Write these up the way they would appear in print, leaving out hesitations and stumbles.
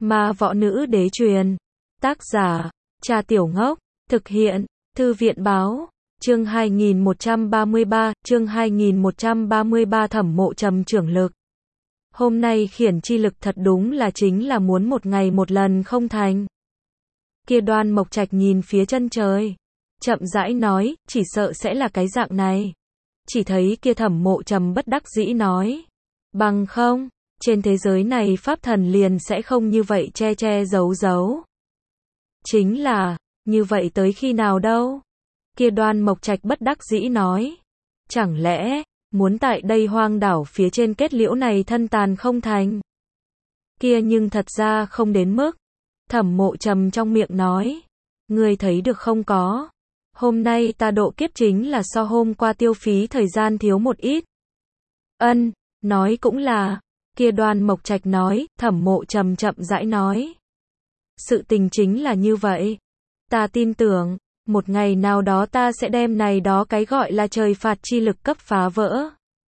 Ma võ nữ đế truyền. Tác giả, Trà Tiểu Ngốc. Thực hiện, Thư viện báo. Chương 2133, chương 2133 Thẩm Mộ Trầm trưởng lực. Hôm nay khiển chi lực thật đúng là chính là muốn một ngày một lần không thành. Kia Đoan Mộc Trạch nhìn phía chân trời, chậm rãi nói, chỉ sợ sẽ là cái dạng này. Chỉ thấy kia Thẩm Mộ Trầm bất đắc dĩ nói, bằng không, trên thế giới này pháp thần liền sẽ không như vậy che che giấu giấu. Chính là, như vậy tới khi nào đâu? Kia Đoan Mộc Trạch bất đắc dĩ nói, chẳng lẽ, muốn tại đây hoang đảo phía trên kết liễu này thân tàn không thành? Kia nhưng thật ra không đến mức. Thẩm Mộ Trầm trong miệng nói, ngươi thấy được không có? Hôm nay ta độ kiếp chính là so hôm qua tiêu phí thời gian thiếu một ít. Ân, nói cũng là. Kia Đoan Mộc Trạch nói, Thẩm Mộ Trầm chậm rãi nói. Sự tình chính là như vậy. Ta tin tưởng, một ngày nào đó ta sẽ đem này đó cái gọi là trời phạt chi lực cấp phá vỡ.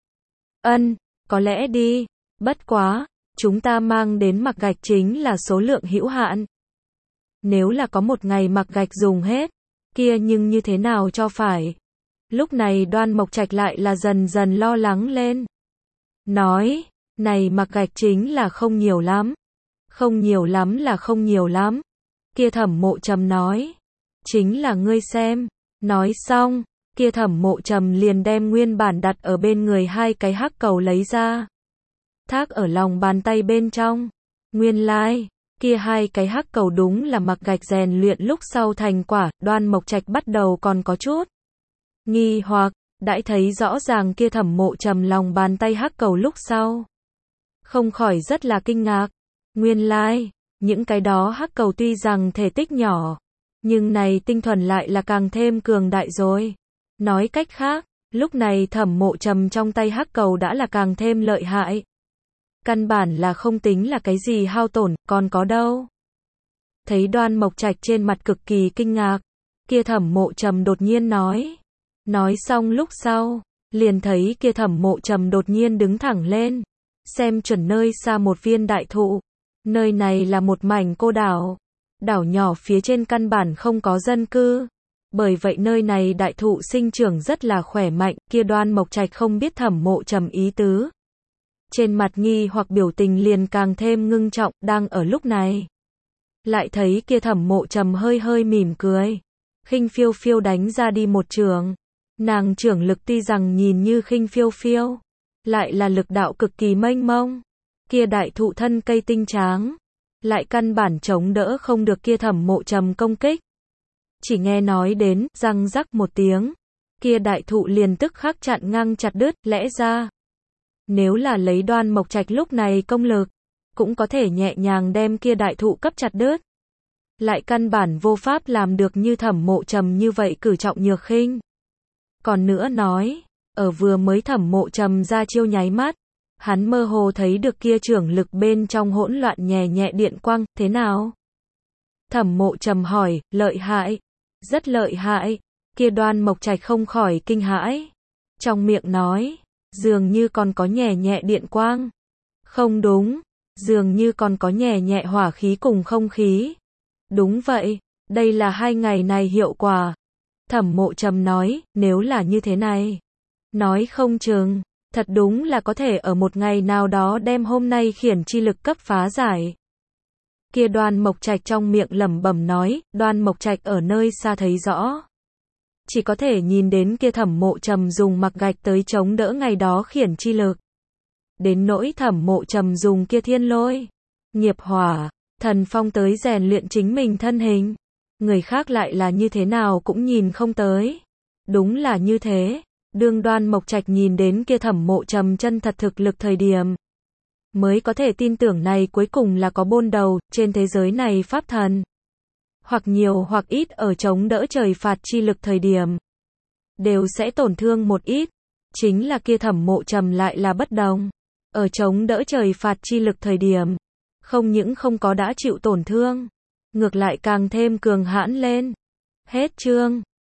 Ân, có lẽ đi. Bất quá, chúng ta mang đến mặc gạch chính là số lượng hữu hạn. Nếu là có một ngày mặc gạch dùng hết, kia nhưng như thế nào cho phải? Lúc này Đoan Mộc Trạch lại là dần dần lo lắng lên. Nói, này mặc gạch chính là không nhiều lắm. Không nhiều lắm là không nhiều lắm. Kia Thẩm Mộ Trầm nói, chính là ngươi xem. Nói xong, kia Thẩm Mộ Trầm liền đem nguyên bản đặt ở bên người hai cái hắc cầu lấy ra. Thác ở lòng bàn tay bên trong. Nguyên lai, kia hai cái hắc cầu đúng là mặc gạch rèn luyện lúc sau thành quả. Đoan Mộc Trạch bắt đầu còn có chút nghi hoặc, đãi thấy rõ ràng kia Thẩm Mộ Trầm lòng bàn tay hắc cầu lúc sau, không khỏi rất là kinh ngạc. Nguyên lai, những cái đó hắc cầu tuy rằng thể tích nhỏ, nhưng này tinh thuần lại là càng thêm cường đại rồi. Nói cách khác, lúc này Thẩm Mộ Trầm trong tay hắc cầu đã là càng thêm lợi hại. Căn bản là không tính là cái gì hao tổn, còn có đâu. Thấy Đoan Mộc Trạch trên mặt cực kỳ kinh ngạc, kia Thẩm Mộ Trầm đột nhiên nói. Nói xong lúc sau, liền thấy kia Thẩm Mộ Trầm đột nhiên đứng thẳng lên, xem chuẩn nơi xa một viên đại thụ. Nơi này là một mảnh cô đảo. Đảo nhỏ phía trên căn bản không có dân cư. Bởi vậy nơi này đại thụ sinh trưởng rất là khỏe mạnh. Kia Đoan Mộc Trạch không biết Thẩm Mộ Trầm ý tứ. Trên mặt nghi hoặc biểu tình liền càng thêm ngưng trọng. Đang ở lúc này, lại thấy kia Thẩm Mộ Trầm hơi hơi mỉm cười, khinh phiêu phiêu đánh ra đi một trường. Nàng trưởng lực tuy rằng nhìn như khinh phiêu phiêu, lại là lực đạo cực kỳ mênh mông. Kia đại thụ thân cây tinh tráng, lại căn bản chống đỡ không được kia Thẩm Mộ Trầm công kích. Chỉ nghe nói đến, răng rắc một tiếng, kia đại thụ liền tức khắc chặn ngang chặt đứt. Lẽ ra, nếu là lấy Đoan Mộc Trạch lúc này công lực, cũng có thể nhẹ nhàng đem kia đại thụ cấp chặt đứt. Lại căn bản vô pháp làm được như Thẩm Mộ Trầm như vậy cử trọng nhược khinh. Còn nữa nói, ở vừa mới Thẩm Mộ Trầm ra chiêu nháy mắt, hắn mơ hồ thấy được kia trưởng lực bên trong hỗn loạn nhẹ nhẹ điện quang. Thế nào? Thẩm Mộ Trầm hỏi. Lợi hại. Rất lợi hại. Kia Đoan Mộc Trạch không khỏi kinh hãi, trong miệng nói, dường như còn có nhẹ nhẹ điện quang. Không đúng, dường như còn có nhẹ nhẹ hỏa khí cùng không khí. Đúng vậy, đây là hai ngày này hiệu quả. Thẩm Mộ Trầm nói, nếu là như thế này, nói không chừng, thật đúng là có thể ở một ngày nào đó đem hôm nay khiển chi lực cấp phá giải. Kia Đoan Mộc Trạch trong miệng lẩm bẩm nói. Đoan Mộc Trạch ở nơi xa thấy rõ, chỉ có thể nhìn đến kia Thẩm Mộ Trầm dùng mặc gạch tới chống đỡ ngày đó khiển chi lực. Đến nỗi Thẩm Mộ Trầm dùng kia thiên lôi, nghiệp hỏa, thần phong tới rèn luyện chính mình thân hình, người khác lại là như thế nào cũng nhìn không tới. Đúng là như thế. Đương Đoan Mộc Trạch nhìn đến kia Thẩm Mộ Trầm chân thật thực lực thời điểm, mới có thể tin tưởng này cuối cùng là có bôn đầu. Trên thế giới này pháp thần, hoặc nhiều hoặc ít ở chống đỡ trời phạt chi lực thời điểm, đều sẽ tổn thương một ít. Chính là kia Thẩm Mộ Trầm lại là bất đồng. Ở chống đỡ trời phạt chi lực thời điểm, không những không có đã chịu tổn thương, ngược lại càng thêm cường hãn lên. Hết chương.